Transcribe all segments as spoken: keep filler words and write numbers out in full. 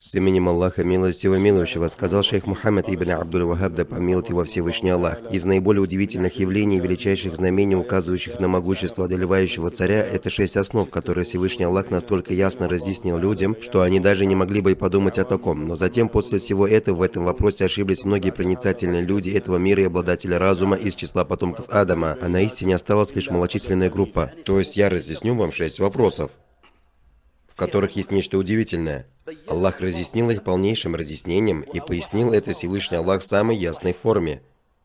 С именем Аллаха Милостивого Милующего, сказал шейх Мухаммад ибн Абдуль-Вахаб, да помилует его Всевышний Аллах. Из наиболее удивительных явлений и величайших знамений, указывающих на могущество одолевающего царя, это шесть основ, которые Всевышний Аллах настолько ясно разъяснил людям, что они даже не могли бы и подумать о таком. Но затем, после всего этого, в этом вопросе ошиблись многие проницательные люди этого мира и обладатели разума из числа потомков Адама, а на истине осталась лишь малочисленная группа. То есть я разъясню вам шесть вопросов, в которых есть нечто удивительное. Аллах разъяснил их полнейшим разъяснением и пояснил это Всевышний Аллах в самой ясной форме.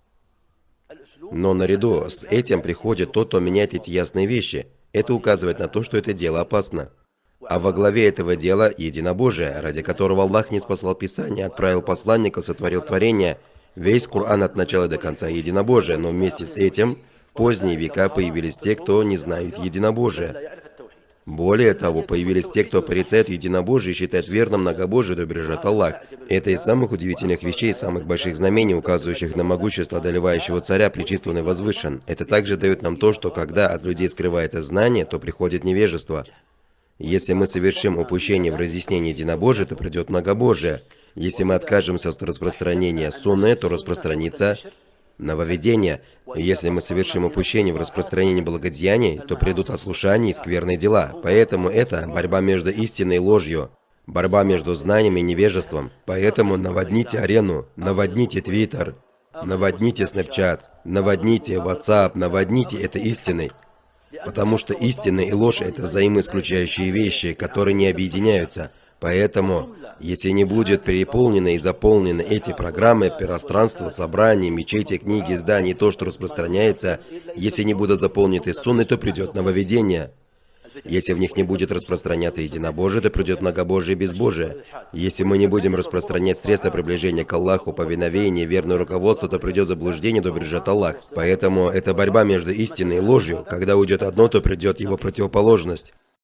Но наряду с этим приходит тот, кто меняет эти ясные вещи. Это указывает на то, что это дело опасно. А во главе этого дела единобожие, ради которого Аллах не спасал Писание, отправил посланника, сотворил творение. Весь Коран от начала до конца единобожие, но вместе с этим в поздние века появились те, кто не знают единобожия. Более того, появились те, кто порицает единобожие и считает верным многобожие, да бережет Аллах. Это из самых удивительных вещей, самых больших знамений, указывающих на могущество одолевающего царя, пречислен и возвышен. Это также дает нам то, что когда от людей скрывается знание, то приходит невежество. Если мы совершим упущение в разъяснении единобожия, то придет многобожие. Если мы откажемся от распространения сунны, то распространится нововведение. Если мы совершим упущение в распространении благодеяний, то придут ослушания и скверные дела. Поэтому это борьба между истиной и ложью, борьба между знанием и невежеством. Поэтому наводните арену, наводните Твиттер, наводните Snapchat, наводните WhatsApp, наводните это истиной. Потому что истина и ложь – это взаимоисключающие вещи, которые не объединяются. Поэтому, если не будет переполнены и заполнены эти программы, пространства, собрания, мечети, книги, здания, то, что распространяется, если не будут заполнены сунны, то придет нововведение. Если в них не будет распространяться единобожие, то придет многобожие и безбожие. Если мы не будем распространять средства приближения к Аллаху, повиновение, верное руководство, то придет заблуждение, да бережет Аллах. Поэтому это борьба между истиной и ложью. Когда уйдет одно, то придет его противоположность.